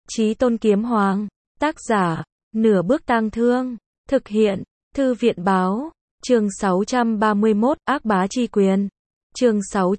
Chí Tôn Kiếm Hoàng, tác giả, Nửa Bước Tang Thương, thực hiện, Thư viện báo, chương 631, Ác Bá Chi Quyền. Chương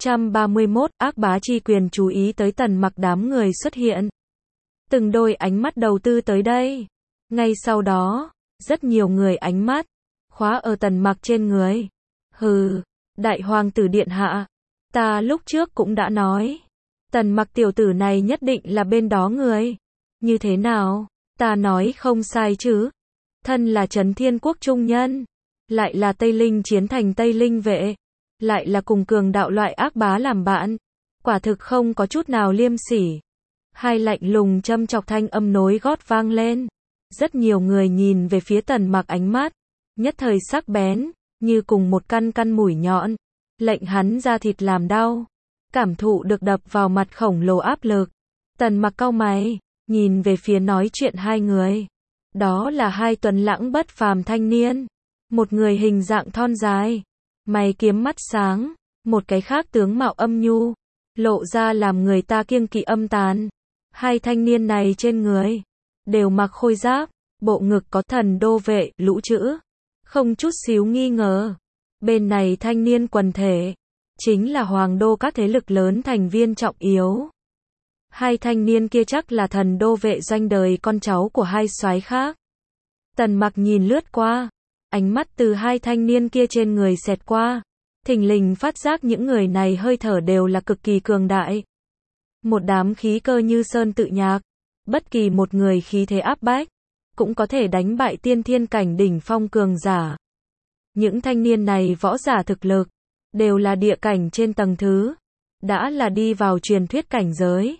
631, Ác Bá Chi Quyền. Chú ý tới Tần Mặc đám người xuất hiện. Từng đôi ánh mắt đầu tư tới đây. Ngay sau đó, rất nhiều người ánh mắt khóa ở Tần Mặc trên người. Hừ, Đại Hoàng tử điện hạ, ta lúc trước cũng đã nói, Tần Mặc tiểu tử này nhất định là bên đó người. Như thế nào, ta nói không sai chứ? Thân là Trấn Thiên Quốc trung nhân, lại là Tây Linh chiến thành Tây Linh vệ, lại là cùng cường đạo loại ác bá làm bạn, quả thực không có chút nào liêm sỉ. Hai lạnh lùng châm chọc thanh âm nối gót vang lên. Rất nhiều người nhìn về phía Tần Mặc, ánh mắt nhất thời sắc bén, như cùng một căn căn mũi nhọn, lệnh hắn da thịt làm đau, cảm thụ được đập vào mặt khổng lồ áp lực. Tần Mặc cau mày, nhìn về phía nói chuyện hai người. Đó là hai tuấn lãng bất phàm thanh niên, một người hình dạng thon dài, mày kiếm mắt sáng, một cái khác tướng mạo âm nhu, lộ ra làm người ta kiêng kỵ âm tàn. Hai thanh niên này trên người đều mặc khôi giáp, bộ ngực có thần đô vệ, lũ chữ, không chút xíu nghi ngờ. Bên này thanh niên quần thể chính là hoàng đô các thế lực lớn thành viên trọng yếu. Hai thanh niên kia chắc là thần đô vệ doanh đời con cháu của hai soái khác. Tần Mặc nhìn lướt qua, ánh mắt từ hai thanh niên kia trên người xẹt qua, thình lình phát giác những người này hơi thở đều là cực kỳ cường đại. Một đám khí cơ như sơn tự nhạc, bất kỳ một người khí thế áp bách, cũng có thể đánh bại tiên thiên cảnh đỉnh phong cường giả. Những thanh niên này võ giả thực lực, đều là địa cảnh trên tầng thứ, đã là đi vào truyền thuyết cảnh giới.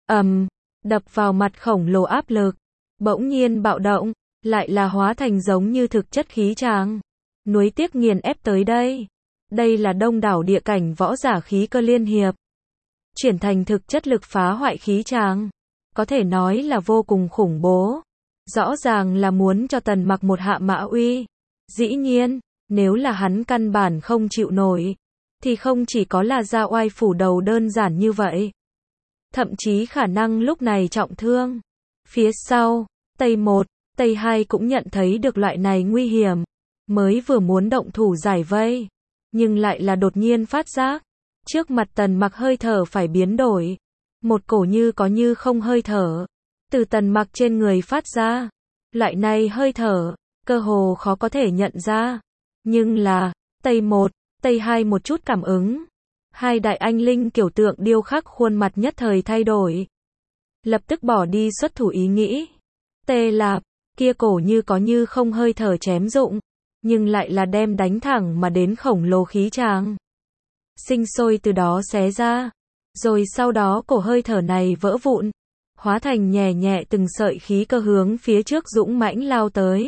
Đập vào mặt khổng lồ áp lực, bỗng nhiên bạo động, lại là hóa thành giống như thực chất khí tràng, núi tiếc nghiền ép tới đây. Đây là đông đảo địa cảnh võ giả khí cơ liên hiệp, chuyển thành thực chất lực phá hoại khí tràng, có thể nói là vô cùng khủng bố. Rõ ràng là muốn cho Tần Mặc một hạ mã uy. Dĩ nhiên, nếu là hắn căn bản không chịu nổi, thì không chỉ có là ra oai phủ đầu đơn giản như vậy, thậm chí khả năng lúc này trọng thương. Phía sau, Tây 1, Tây 2 cũng nhận thấy được loại này nguy hiểm, mới vừa muốn động thủ giải vây, nhưng lại là đột nhiên phát giác, trước mặt Tần Mặc hơi thở phải biến đổi. Một cổ như có như không hơi thở từ Tần Mặc trên người phát ra. Loại này hơi thở, cơ hồ khó có thể nhận ra. Nhưng là, Tây 1, Tây 2 một chút cảm ứng. Hai đại anh linh kiểu tượng điêu khắc khuôn mặt nhất thời thay đổi. Lập tức bỏ đi xuất thủ ý nghĩ. Tê Lạp, kia cổ như có như không hơi thở chém dụng, nhưng lại là đem đánh thẳng mà đến khổng lồ khí tràng, sinh sôi từ đó xé ra. Rồi sau đó cổ hơi thở này vỡ vụn, hóa thành nhẹ nhẹ từng sợi khí cơ hướng phía trước dũng mãnh lao tới.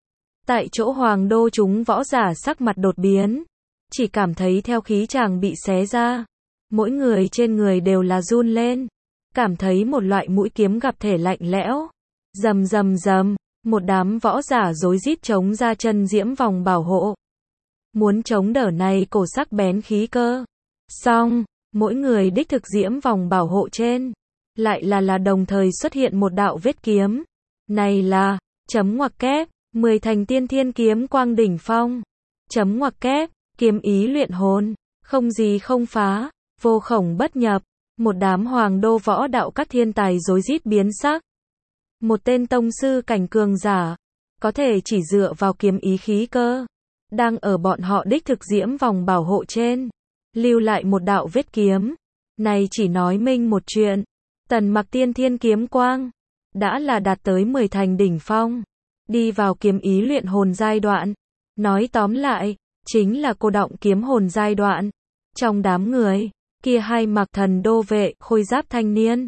Tại chỗ hoàng đô chúng võ giả sắc mặt đột biến, chỉ cảm thấy theo khí tràng bị xé ra, mỗi người trên người đều là run lên, cảm thấy một loại mũi kiếm gặp thể lạnh lẽo. Rầm rầm rầm, một đám võ giả rối rít chống ra chân diễm vòng bảo hộ, muốn chống đỡ này cổ sắc bén khí cơ. Xong, mỗi người đích thực diễm vòng bảo hộ trên, lại là đồng thời xuất hiện một đạo vết kiếm. Này là, chấm ngoặc kép, 10 thành tiên thiên kiếm quang đỉnh phong. Chấm ngoặc kép, kiếm ý luyện hồn, không gì không phá, vô khổng bất nhập. Một đám hoàng đô võ đạo các thiên tài rối rít biến sắc. Một tên tông sư cảnh cường giả, có thể chỉ dựa vào kiếm ý khí cơ, đang ở bọn họ đích thực diễm vòng bảo hộ trên, lưu lại một đạo vết kiếm. Này chỉ nói minh một chuyện, Tần Mặc tiên thiên kiếm quang, đã là đạt tới 10 thành đỉnh phong, đi vào kiếm ý luyện hồn giai đoạn. Nói tóm lại, chính là cô động kiếm hồn giai đoạn. Trong đám người, kia hai mặc thần đô vệ, khôi giáp thanh niên,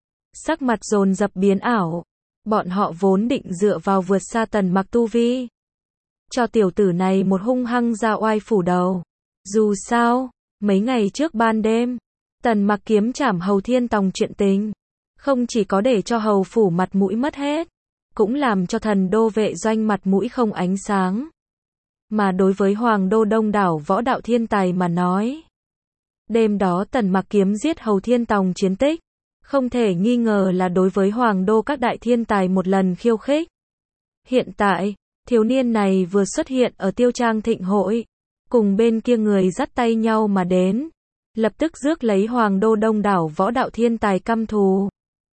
sắc mặt dồn dập biến ảo. Bọn họ vốn định dựa vào vượt xa Tần Mặc tu vi, cho tiểu tử này một hung hăng ra oai phủ đầu. Dù sao, mấy ngày trước ban đêm, Tần Mặc kiếm trảm Hầu Thiên Tòng chuyện tình, không chỉ có để cho hầu phủ mặt mũi mất hết, cũng làm cho thần đô vệ doanh mặt mũi không ánh sáng. Mà đối với hoàng đô đông đảo võ đạo thiên tài mà nói, đêm đó Tần Mặc kiếm giết Hầu Thiên Tòng chiến tích, không thể nghi ngờ là đối với hoàng đô các đại thiên tài một lần khiêu khích. Hiện tại, thiếu niên này vừa xuất hiện ở Tiêu Trang thịnh hội, cùng bên kia người dắt tay nhau mà đến, lập tức rước lấy hoàng đô đông đảo võ đạo thiên tài căm thù.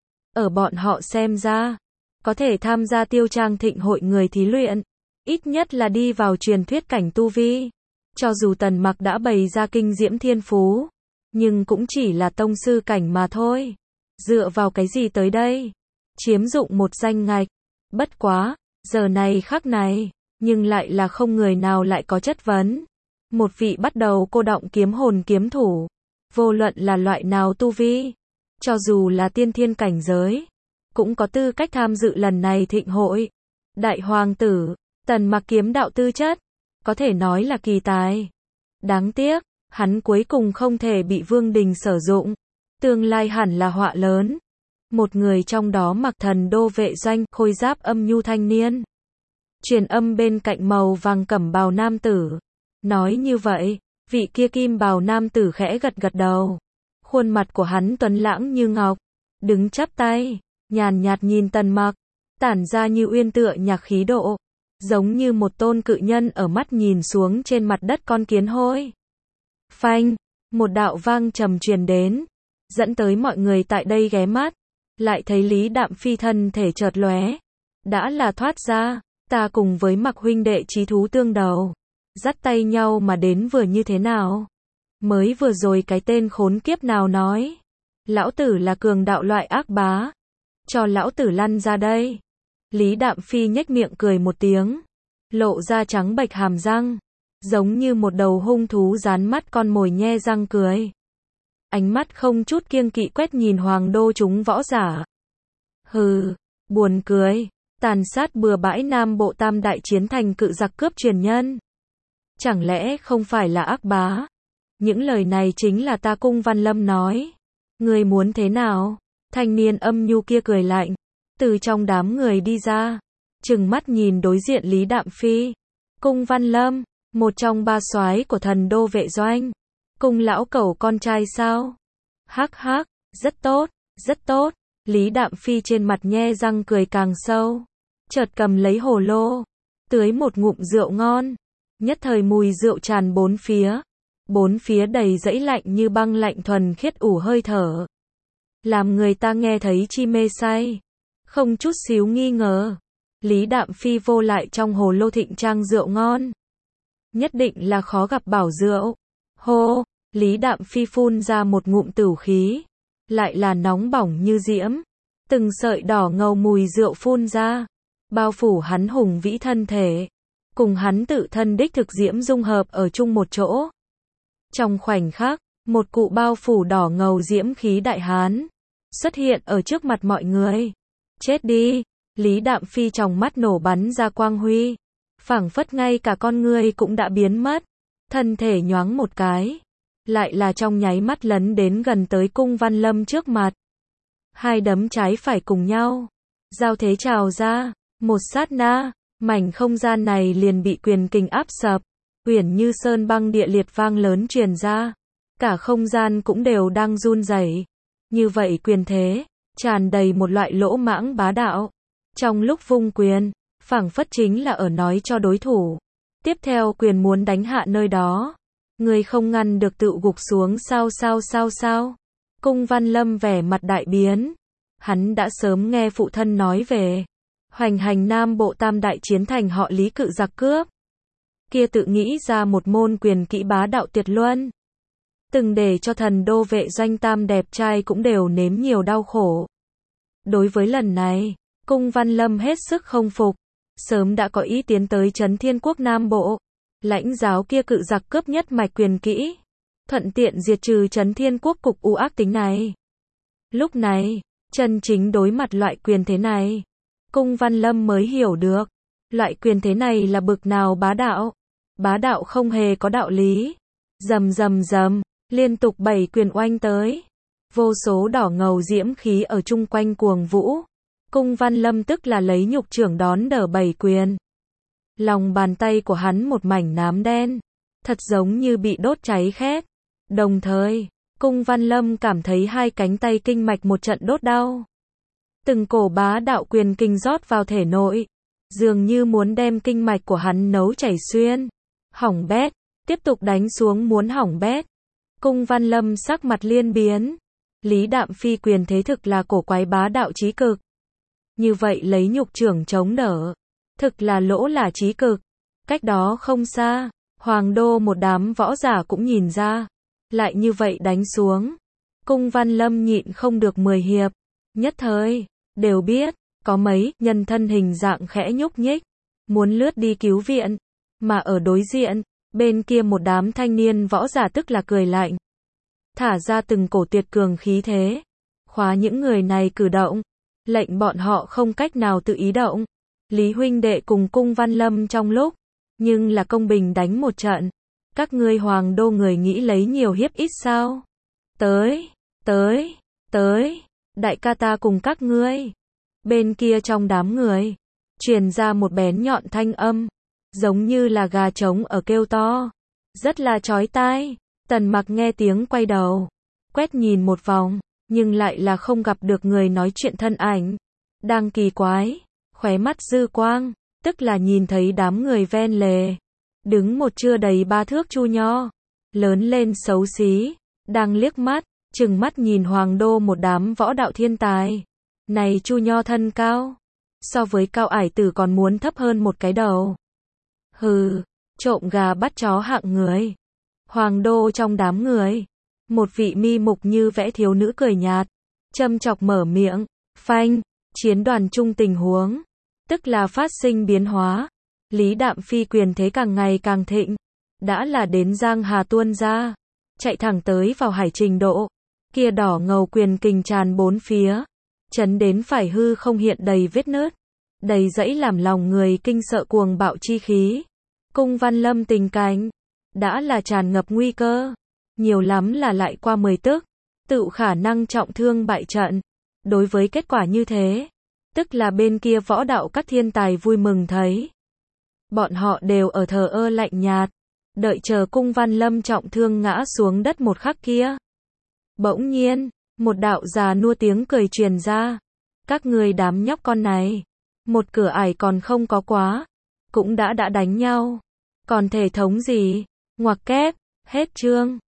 Ở bọn họ xem ra, có thể tham gia Tiêu Trang thịnh hội người thí luyện, ít nhất là đi vào truyền thuyết cảnh tu vi. Cho dù Tần Mặc đã bày ra kinh diễm thiên phú, nhưng cũng chỉ là tông sư cảnh mà thôi. Dựa vào cái gì tới đây? Chiếm dụng một danh ngạch. Bất quá, giờ này khắc này, nhưng lại là không người nào lại có chất vấn. Một vị bắt đầu cô đọng kiếm hồn kiếm thủ, vô luận là loại nào tu vi, cho dù là tiên thiên cảnh giới, cũng có tư cách tham dự lần này thịnh hội. Đại hoàng tử, Tần Mặc kiếm đạo tư chất, có thể nói là kỳ tài. Đáng tiếc, hắn cuối cùng không thể bị Vương Đình sử dụng. Tương lai hẳn là họa lớn. Một người trong đó mặc Thần Đô vệ doanh, khôi giáp âm nhu thanh niên. Truyền âm bên cạnh màu vàng cẩm bào nam tử. Nói như vậy, vị kia kim bào nam tử khẽ gật gật đầu. Khuôn mặt của hắn tuấn lãng như ngọc, đứng chắp tay, nhàn nhạt nhìn Tần Mặc, tản ra như uyên tựa nhạc khí độ, giống như một tôn cự nhân ở mắt nhìn xuống trên mặt đất con kiến hôi. Phanh, một đạo vang trầm truyền đến, dẫn tới mọi người tại đây ghé mắt, lại thấy Lý Đạm Phi thân thể chợt lóe, đã là thoát ra, ta cùng với Mặc huynh đệ chí thú tương đầu, dắt tay nhau mà đến vừa như thế nào? Mới vừa rồi cái tên khốn kiếp nào nói, lão tử là cường đạo loại ác bá, cho lão tử lăn ra đây. Lý Đạm Phi nhếch miệng cười một tiếng, lộ ra trắng bệch hàm răng, giống như một đầu hung thú dán mắt con mồi nhe răng cười. Ánh mắt không chút kiêng kỵ quét nhìn hoàng đô chúng võ giả. Hừ, buồn cười, tàn sát bừa bãi Nam Bộ Tam đại chiến thành cự giặc cướp truyền nhân. Chẳng lẽ không phải là ác bá? Những lời này chính là ta Cung Văn Lâm nói. Người muốn thế nào? Thanh niên âm nhu kia cười lạnh, từ trong đám người đi ra, trừng mắt nhìn đối diện Lý Đạm Phi. Cung Văn Lâm, một trong ba soái của Thần Đô vệ doanh. Cung lão cẩu con trai sao? Hắc hắc, rất tốt, rất tốt. Lý Đạm Phi trên mặt nhe răng cười càng sâu, chợt cầm lấy hồ lô, tưới một ngụm rượu ngon, nhất thời mùi rượu tràn bốn phía đầy dẫy lạnh như băng lạnh thuần khiết ủ hơi thở, làm người ta nghe thấy chi mê say, không chút xíu nghi ngờ. Lý Đạm Phi vô lại trong hồ lô thịnh trang rượu ngon, nhất định là khó gặp bảo rượu. Hô, Lý Đạm Phi phun ra một ngụm tửu khí, lại là nóng bỏng như diễm, từng sợi đỏ ngầu mùi rượu phun ra, bao phủ hắn hùng vĩ thân thể, cùng hắn tự thân đích thực diễm dung hợp ở chung một chỗ. Trong khoảnh khắc, một cụ bao phủ đỏ ngầu diễm khí đại hán xuất hiện ở trước mặt mọi người. Chết đi! Lý Đạm Phi trong mắt nổ bắn ra quang huy, phảng phất ngay cả con người cũng đã biến mất, thân thể nhoáng một cái, lại là trong nháy mắt lấn đến gần tới Cung Văn Lâm trước mặt. Hai đấm trái phải cùng nhau, giao thế trào ra, một sát na, mảnh không gian này liền bị quyền kình áp sập, uyển như sơn băng địa liệt vang lớn truyền ra, cả không gian cũng đều đang run rẩy. Như vậy quyền thế, tràn đầy một loại lỗ mãng bá đạo. Trong lúc vung quyền, phảng phất chính là ở nói cho đối thủ, tiếp theo quyền muốn đánh hạ nơi đó, người không ngăn được tự gục xuống sao. Cung Văn Lâm vẻ mặt đại biến, hắn đã sớm nghe phụ thân nói về hoành hành Nam Bộ Tam đại chiến thành họ Lý cự giặc cướp. Kia tự nghĩ ra một môn quyền kỹ bá đạo tuyệt luân, từng để cho Thần Đô vệ doanh tam đẹp trai cũng đều nếm nhiều đau khổ. Đối với lần này, Cung Văn Lâm hết sức không phục, sớm đã có ý tiến tới Trấn Thiên Quốc Nam Bộ, lãnh giáo kia cự giặc cướp nhất mạch quyền kỹ, thuận tiện diệt trừ Trấn Thiên Quốc cục u ác tính này. Lúc này, chân chính đối mặt loại quyền thế này, Cung Văn Lâm mới hiểu được, loại quyền thế này là bực nào bá đạo không hề có đạo lý. Rầm, liên tục 7 quyền oanh tới, vô số đỏ ngầu diễm khí ở chung quanh cuồng vũ. Cung Văn Lâm tức là lấy nhục trưởng đón đỡ 7 quyền. Lòng bàn tay của hắn một mảnh nám đen, thật giống như bị đốt cháy khét. Đồng thời, Cung Văn Lâm cảm thấy hai cánh tay kinh mạch một trận đốt đau. Từng cổ bá đạo quyền kinh rót vào thể nội, dường như muốn đem kinh mạch của hắn nấu chảy xuyên. Hỏng bét, tiếp tục đánh xuống muốn hỏng bét. Cung Văn Lâm sắc mặt liên biến. Lý Đạm Phi quyền thế thực là cổ quái bá đạo chí cực. Như vậy lấy nhục trưởng chống đỡ, thực là lỗ là chí cực. Cách đó không xa, Hoàng đô một đám võ giả cũng nhìn ra. Lại như vậy đánh xuống, Cung Văn Lâm nhịn không được 10 hiệp. Nhất thời, đều biết, có mấy nhân thân hình dạng khẽ nhúc nhích, muốn lướt đi cứu viện. Mà ở đối diện, bên kia một đám thanh niên võ giả tức là cười lạnh. Thả ra từng cổ tuyệt cường khí thế. Khóa những người này cử động, lệnh bọn họ không cách nào tự ý động. Lý huynh đệ cùng Cung Văn Lâm trong lúc, nhưng là công bình đánh một trận. Các ngươi Hoàng đô người nghĩ lấy nhiều hiếp ít sao? Tới, đại ca ta cùng các ngươi. Bên kia trong đám người, truyền ra một bén nhọn thanh âm, giống như là gà trống ở kêu to, rất là chói tai. Tần Mặc nghe tiếng quay đầu, quét nhìn một vòng, nhưng lại là không gặp được người nói chuyện thân ảnh. Đang kỳ quái, khóe mắt dư quang, tức là nhìn thấy đám người ven lề, đứng một chưa đầy 3 thước Chu Nho, lớn lên xấu xí, đang liếc mắt, trừng mắt nhìn Hoàng đô một đám võ đạo thiên tài. Này Chu Nho thân cao, so với Cao Ải Tử còn muốn thấp hơn một cái đầu. Hừ, trộm gà bắt chó hạng người. Hoàng đô trong đám người, một vị mi mục như vẽ thiếu nữ cười nhạt, châm chọc mở miệng. Phanh, chiến đoàn chung tình huống, tức là phát sinh biến hóa. Lý Đạm Phi quyền thế càng ngày càng thịnh, đã là đến Giang Hà tuôn ra, chạy thẳng tới vào hải trình độ, kia đỏ ngầu quyền kình tràn bốn phía, chấn đến phải hư không hiện đầy vết nứt, đầy dẫy làm lòng người kinh sợ cuồng bạo chi khí. Cung Văn Lâm tình cảnh, đã là tràn ngập nguy cơ, nhiều lắm là lại qua 10 tức, tự khả năng trọng thương bại trận. Đối với kết quả như thế, tức là bên kia võ đạo các thiên tài vui mừng thấy. Bọn họ đều ở thờ ơ lạnh nhạt, đợi chờ Cung Văn Lâm trọng thương ngã xuống đất một khắc kia. Bỗng nhiên, một đạo già nua tiếng cười truyền ra. Các ngươi đám nhóc con này, một cửa ải còn không có quá, cũng đã đánh nhau. Còn thể thống gì? Ngoặc kép, hết chương.